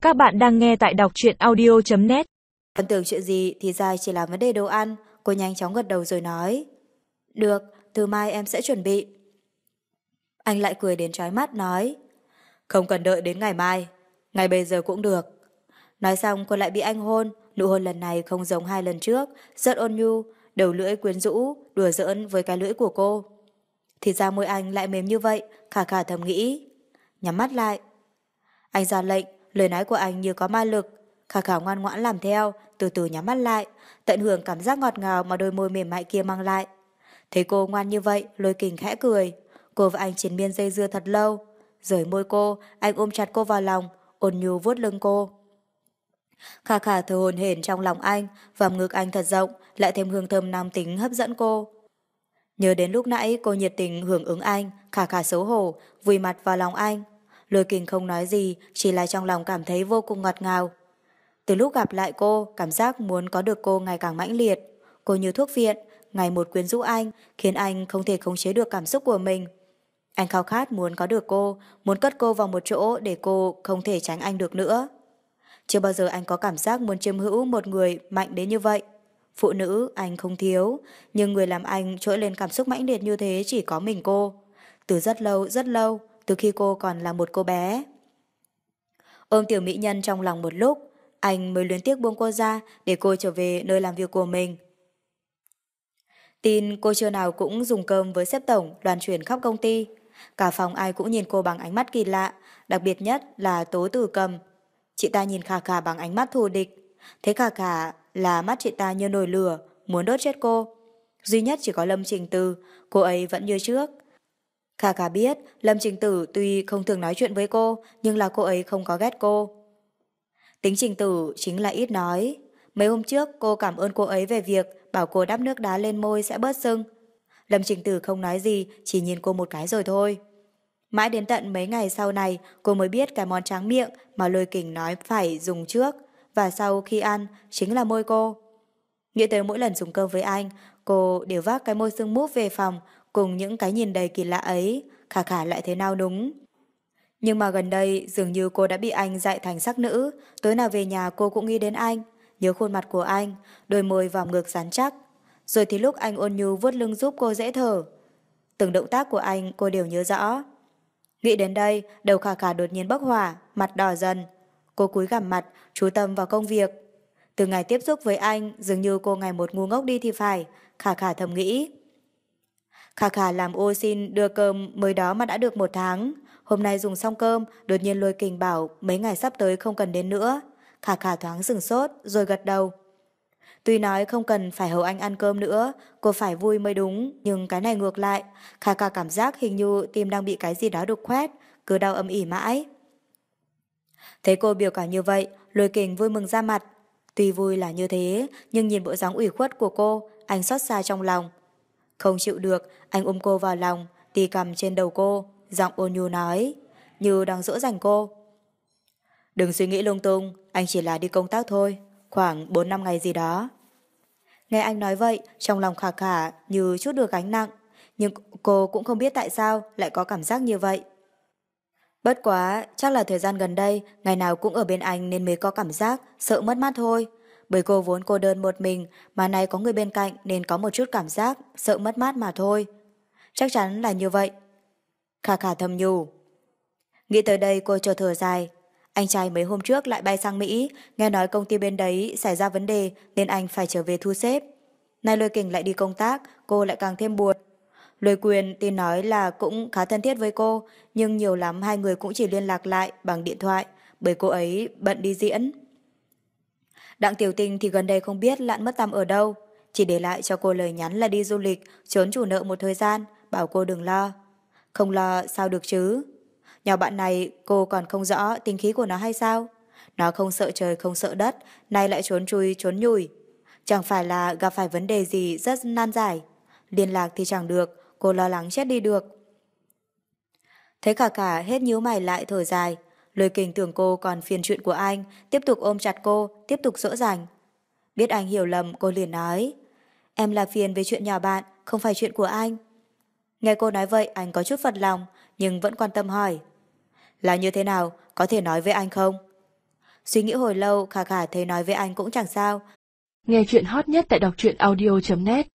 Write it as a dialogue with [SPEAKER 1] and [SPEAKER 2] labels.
[SPEAKER 1] Các bạn đang nghe tại đọc truyện audio.net.
[SPEAKER 2] Còn tưởng chuyện gì thì ra chỉ là vấn đề đồ ăn. Cô nhanh chóng gật đầu rồi nói: Được, từ mai em sẽ chuẩn bị. Anh lại cười đến chói mắt nói: Không cần đợi đến ngày mai, ngày bây giờ cũng được. Nói xong cô lại bị anh hôn. Nụ hôn lần này không giống hai lần trước, rất ôn nhu, đầu lưỡi quyến rũ, đùa giỡn với cái lưỡi của cô. Thì ra môi anh lại mềm như vậy. Khả khả thầm nghĩ. Nhắm mắt lại. Anh ra lệnh, lời nói của anh như có ma lực. Khả khả ngoan ngoãn làm theo, từ từ nhắm mắt lại, tận hưởng cảm giác ngọt ngào mà đôi môi mềm mại kia mang lại. Thấy cô ngoan như vậy, Lôi Kình khẽ cười. Cô và anh triền miên dây dưa thật lâu. Rời môi cô, anh ôm chặt cô vào lòng, ôn nhu vuốt lưng cô. Khả khả thở hổn hển trong lòng anh, vòng ngực anh thật rộng, lại thêm hương thơm nam tính hấp dẫn cô. Nhớ đến lúc nãy cô nhiệt tình hưởng ứng anh, khả khả xấu hổ, vùi mặt vào lòng anh. Lôi Kình không nói gì, chỉ là trong lòng cảm thấy vô cùng ngọt ngào. Từ lúc gặp lại cô, cảm giác muốn có được cô ngày càng mãnh liệt. Cô như thuốc viện, ngày một quyến rũ anh, khiến anh không thể khống chế được cảm xúc của mình. Anh khao khát muốn có được cô, muốn cất cô vào một chỗ để cô không thể tránh anh được nữa. Chưa bao giờ anh có cảm giác muốn chiếm hữu một người mạnh đến như vậy. Phụ nữ anh không thiếu, nhưng người làm anh trỗi lên cảm xúc mãnh liệt như thế chỉ có mình cô. Từ rất lâu, từ khi cô còn là một cô bé. Ôm tiểu mỹ nhân trong lòng một lúc, anh mới luyến tiếc buông cô ra để cô trở về nơi làm việc của mình. Tin cô trưa nào cũng dùng cơm với sếp tổng loan truyền khắp công ty. Cả phòng ai cũng nhìn cô bằng ánh mắt kỳ lạ, đặc biệt nhất là Tố Tử Cầm. Chị ta nhìn Khả Khả bằng ánh mắt thù địch. Thế Khả Khả là mắt chị ta như nồi lửa, muốn đốt chết cô. Duy nhất chỉ có Lâm Trình Từ, cô ấy vẫn như trước. Khả Khả biết Lâm Trình Tử tuy không thường nói chuyện với cô, nhưng là cô ấy không có ghét cô. Tính Trình Tử chính là ít nói. Mấy hôm trước cô cảm ơn cô ấy về việc bảo cô đắp nước đá lên môi sẽ bớt sưng. Lâm Trình Tử không nói gì, chỉ nhìn cô một cái rồi thôi. Mãi đến tận mấy ngày sau này cô mới biết cái món tráng miệng mà Lôi Kình nói phải dùng trước và sau khi ăn chính là môi cô. Nghĩ tới mỗi lần dùng cơm với anh, cô đều vác cái môi sưng múp về phòng cùng những cái nhìn đầy kỳ lạ ấy, Khả Khả lại thấy nao núng. Nhưng mà gần đây dường như cô đã bị anh dạy thành sắc nữ, tối nào về nhà cô cũng nghĩ đến anh, nhớ khuôn mặt của anh, đôi môi vòng ngực rắn chắc. Rồi thì lúc anh ôn nhu vuốt lưng giúp cô dễ thở. Từng động tác của anh cô đều nhớ rõ. Nghĩ đến đây, đầu Khả Khả đột nhiên bốc hỏa, mặt đỏ dần. Cô cúi gằm mặt, chú tâm vào công việc. Từ ngày tiếp xúc với anh, dường như cô ngày một ngu ngốc đi thì phải, Khả Khả thầm nghĩ. Khả Khả làm ô xin đưa cơm mới đó mà đã được 1 tháng. Hôm nay dùng xong cơm, đột nhiên Lôi Kình bảo mấy ngày sắp tới không cần đến nữa. Khả Khả thoáng sửng sốt, rồi gật đầu. Tuy nói không cần phải hầu anh ăn cơm nữa, cô phải vui mới đúng, nhưng cái này ngược lại. Khả Khả cảm giác hình như tim đang bị cái gì đó đục khoét, cứ đau âm ỉ mãi. Thấy cô biểu cảm như vậy, Lôi Kình vui mừng ra mặt. Tuy vui là như thế, nhưng nhìn bộ dáng ủy khuất của cô, anh xót xa trong lòng. Không chịu được, anh ôm cô vào lòng, tì cằm trên đầu cô, giọng ôn nhu nói, như đang dỗ dành cô. Đừng suy nghĩ lung tung, anh chỉ là đi công tác thôi, khoảng 4-5 ngày gì đó. Nghe anh nói vậy, trong lòng Khả Khả như chút được gánh nặng, nhưng cô cũng không biết tại sao lại có cảm giác như vậy. Bất quá, chắc là thời gian gần đây, ngày nào cũng ở bên anh nên mới có cảm giác sợ mất mát thôi. Bởi cô vốn cô đơn một mình, mà nay có người bên cạnh nên có một chút cảm giác sợ mất mát mà thôi. Chắc chắn là như vậy. Khả Khả thầm nhủ. Nghĩ tới đây cô chợt thở dài. Anh trai mấy hôm trước lại bay sang Mỹ, nghe nói công ty bên đấy xảy ra vấn đề nên anh phải trở về thu xếp. Nay Lôi Kình lại đi công tác, cô lại càng thêm buồn. Lôi Quyền tin nói là cũng khá thân thiết với cô, nhưng nhiều lắm hai người cũng chỉ liên lạc lại bằng điện thoại, bởi cô ấy bận đi diễn. Đặng Tiểu Tinh thì gần đây không biết lặn mất tăm ở đâu, chỉ để lại cho cô lời nhắn là đi du lịch, trốn chủ nợ một thời gian, bảo cô đừng lo. Không lo sao được chứ? Nhỏ bạn này cô còn không rõ tính khí của nó hay sao? Nó không sợ trời không sợ đất, nay lại trốn chui trốn nhủi. Chẳng phải là gặp phải vấn đề gì rất nan giải. Liên lạc thì chẳng được, cô lo lắng chết đi được. Thấy Khả Khả hết nhíu mày lại thở dài. Lôi Kình tưởng cô còn phiền chuyện của anh, tiếp tục ôm chặt cô, tiếp tục dỗ dành. Biết anh hiểu lầm, cô liền nói. Em là phiền về chuyện nhỏ bạn, không phải chuyện của anh. Nghe cô nói vậy, anh có chút phật lòng, nhưng vẫn quan tâm hỏi. Là như thế nào, có thể nói với anh không? Suy nghĩ hồi lâu, Khả Khả thấy nói với anh cũng chẳng sao.
[SPEAKER 3] Nghe chuyện hot nhất tại đọc truyện audio.net